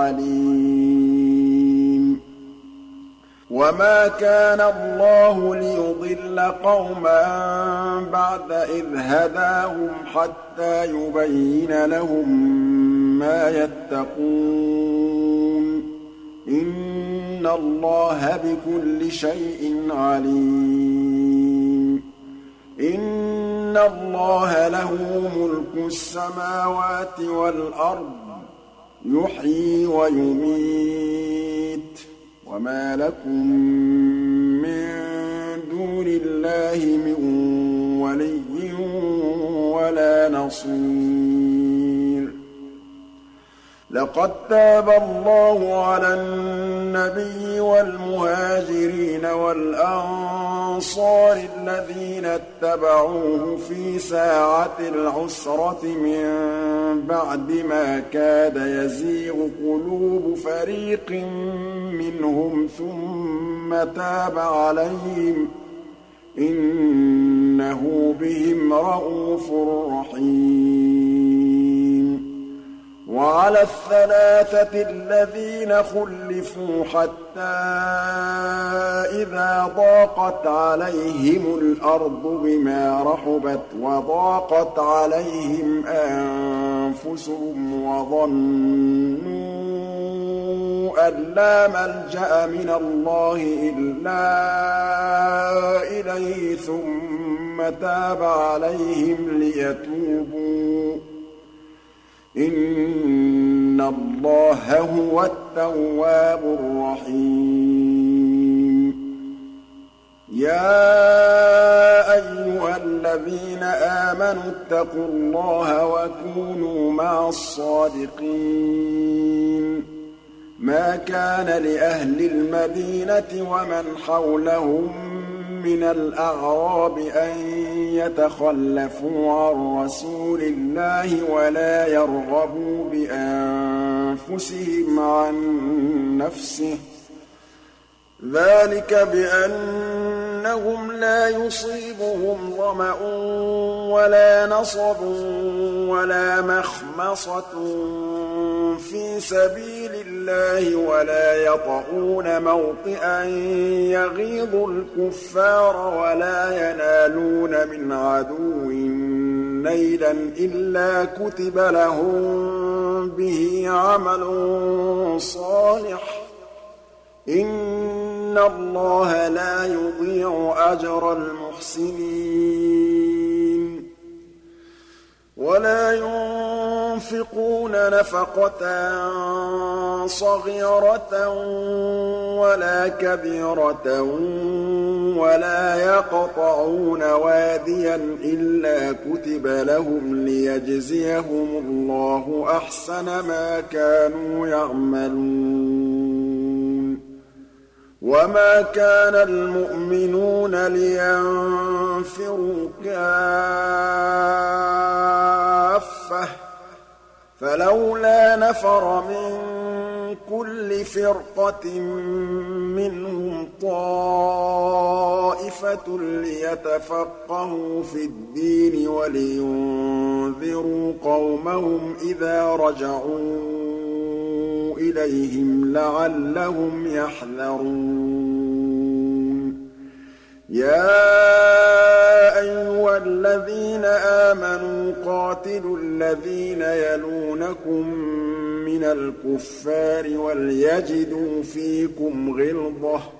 حليم وَمَا كَانَ اللَّهُ لِيُضِلَّ قَوْمًا بَعْدَ إِذْ هَدَاهُمْ حَتَّىٰ يُبَيِّنَ لَهُم مَّا يَتَّقُونَ إِنَّ اللَّهَ بِكُلِّ شَيْءٍ عَلِيمٌ إِنَّ اللَّهَ لَهُ مُلْكُ السَّمَاوَاتِ وَالْأَرْضِ يُحْيِي وَيُمِيتُ وَمَا لَكُم مِّن دُونِ اللَّهِ مِن وَلِيٍّ وَلَا نَصِيرٍ لَقَد تَّابَ اللَّهُ عَلَى النَّبِيِّ وَالْمُهَاجِرِينَ وَالْأَنصَارِ الَّذِينَ اتَّبَعُوهُ فِي سَاعَةِ الْعُسْرَةِ مِن بَعْدِ مَا كَادَ يَزِيغُ قُلُوبُ فَرِيقٍ مِّنْهُمْ ثُمَّ تَابَ عَلَيْهِمْ ۚ إِنَّهُ بِهِمْ رَءُوفٌ رَّحِيمٌ وَعَلَى الثَّلَاثَةِ الَّذِينَ خُلِّفُوا حَتَّىٰ إِذَا ضَاقَتْ عَلَيْهِمُ الْأَرْضُ بِمَا رَحُبَتْ وَضَاقَتْ عَلَيْهِمْ أَنفُسُهُمْ وَظَنُّوا أَن لَّا مَلْجَأَ مِنَ اللَّهِ إِلَّا إِلَيْهِ ثُمَّ تَابَ عَلَيْهِمْ لِيَتُوبُوا إِنَّ اللَّهَ هُوَ التَّوَّابُ الرَّحِيمُ يَا أَيُّهَا الَّذِينَ آمَنُوا اتَّقُوا اللَّهَ وَكُونُوا مَعَ الصَّادِقِينَ مَا كَانَ لِأَهْلِ الْمَدِينَةِ وَمَنْ حَوْلَهُم مِّنَ الْأَعْرَابِ أَن يَتَخَلَّفُوا عَن رَّسُولِ اللَّهِ وَلَا يَرْغَبُوا بِأَنفُسِهِمْ عَن نَّفْسِهِ ۚ ذَٰلِكَ بِأَنَّهُمْ لَا يُصِيبُهُمْ ظَمَأٌ وَلَا نَصَبٌ وَلَا مَخْمَصَةٌ فِي سَبِيلِ اللَّهِ وَلَا يَطَئُونَ مَوْطِئًا يَغِيظُ الْكُفَّارَ وَلَا يَنَالُونَ مِنْ عَدُوٍّ نَيْلًا إِلَّا كُتِبَ لَهُم بِهِ عَمَلٌ صَالِحٌ ۚ إِنَّ اللَّهَ لَا يُضِيعُ أَجْرَ الْمُحْسِنِينَ وَلَا يُنفِقُونَ نَفَقَةً صَغِيرَةً وَلَا كَبِيرَةً وَلَا يَقْطَعُونَ وَادِيًا إِلَّا كُتِبَ لَهُمْ لِيَجْزِيَهُمُ اللَّهُ أَحْسَنَ مَا كَانُوا يَعْمَلُونَ وَمَا كَانَ الْمُؤْمِنُونَ لِيَنفِرُوا كَافَّةً ۚ فَلَوْلَا نَفَرَ مِن كُلِّ فِرْقَةٍ مِّنْهُمْ طَائِفَةٌ لِّيَتَفَقَّهُوا فِي الدِّينِ وَلِيُنذِرُوا قَوْمَهُمْ إِذَا رَجَعُوا إِلَيْهِمْ لَعَلَّهُمْ يَحْذَرُونَ يَا أَيُّهَا الَّذِينَ آمَنُوا قَاتِلُوا الَّذِينَ يَلُونَكُم مِّنَ الْكُفَّارِ وَلْيَجِدُوا فِيكُمْ غِلْظَةً ۚ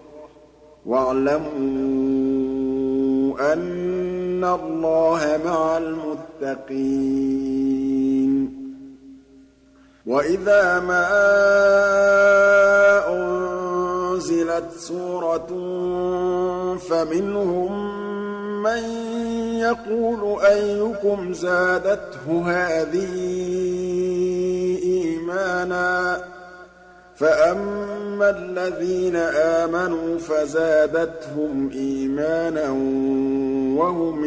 وَاعْلَمُوا أَنَّ اللَّهَ مَعَ الْمُتَّقِينَ وَإِذَا مَا أُنزِلَتْ سُورَةٌ فَمِنْهُم مَّن يَقُولُ أَيُّكُمْ زَادَتْهُ هَٰذِهِ إِيمَانًا ۚ فَأَمَّا الَّذِينَ آمَنُوا فَزَادَتْهُمْ إِيمَانًا وَهُمْ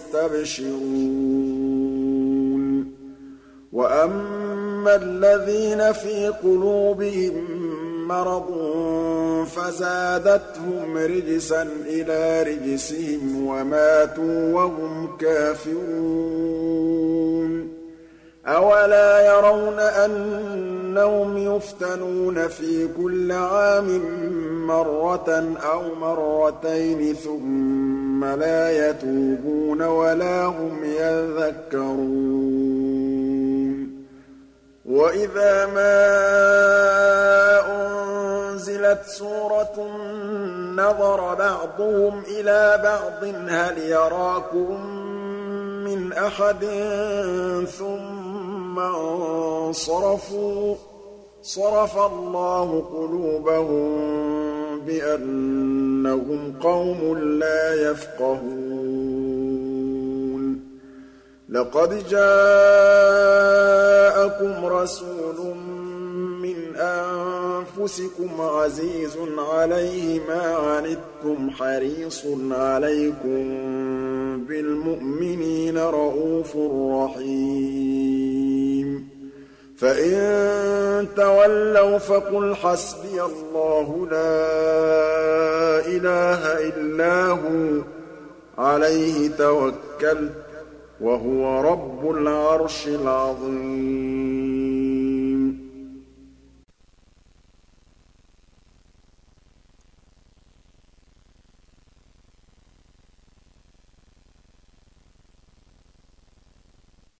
يَسْتَبْشِرُونَ وَأَمَّا الَّذِينَ فِي قُلُوبِهِم مَّرَضٌ فَزَادَتْهُمْ رِجْسًا إِلَىٰ رِجْسِهِمْ وَمَاتُوا وَهُمْ كَافِرُونَ أَوَلَا يَرَوْنَ أَنَّهُمْ يُفْتَنُونَ فِي كُلِّ عَامٍ مَّرَّةً أَوْ مَرَّتَيْنِ ثُمَّ لَا يَتُوبُونَ وَلَا هُمْ يَذَّكَّرُونَ وَإِذَا مَا أُنزِلَتْ سُورَةٌ نَّظَرَ بَعْضُهُمْ إِلَىٰ بَعْضٍ هَلْ يَرَاكُم مِّنْ أَحَدٍ ثُمَّ انصَرَفُوا صَرَفَ اللَّهُ قُلُوبَهُم بِأَنَّهُمْ قَوْمٌ لَّا يَفْقَهُونَ لَقَدْ جَاءَكُمْ رَسُولٌ مِّنْ أَنفُسِكُمْ عَزِيزٌ عَلَيْهِ مَا عَنِتُّمْ حَرِيصٌ عَلَيْكُم بِالْمُؤْمِنِينَ رَءُوفٌ رَّحِيمٌ فَإِن تَوَلَّوْا فَقُلْ حَسْبِيَ اللَّهُ لَا إِلَٰهَ إِلَّا هُوَ عَلَيْهِ تَوَكَّلْتُ وَهُوَ رَبُّ الْعَرْشِ الْعَظِيمِ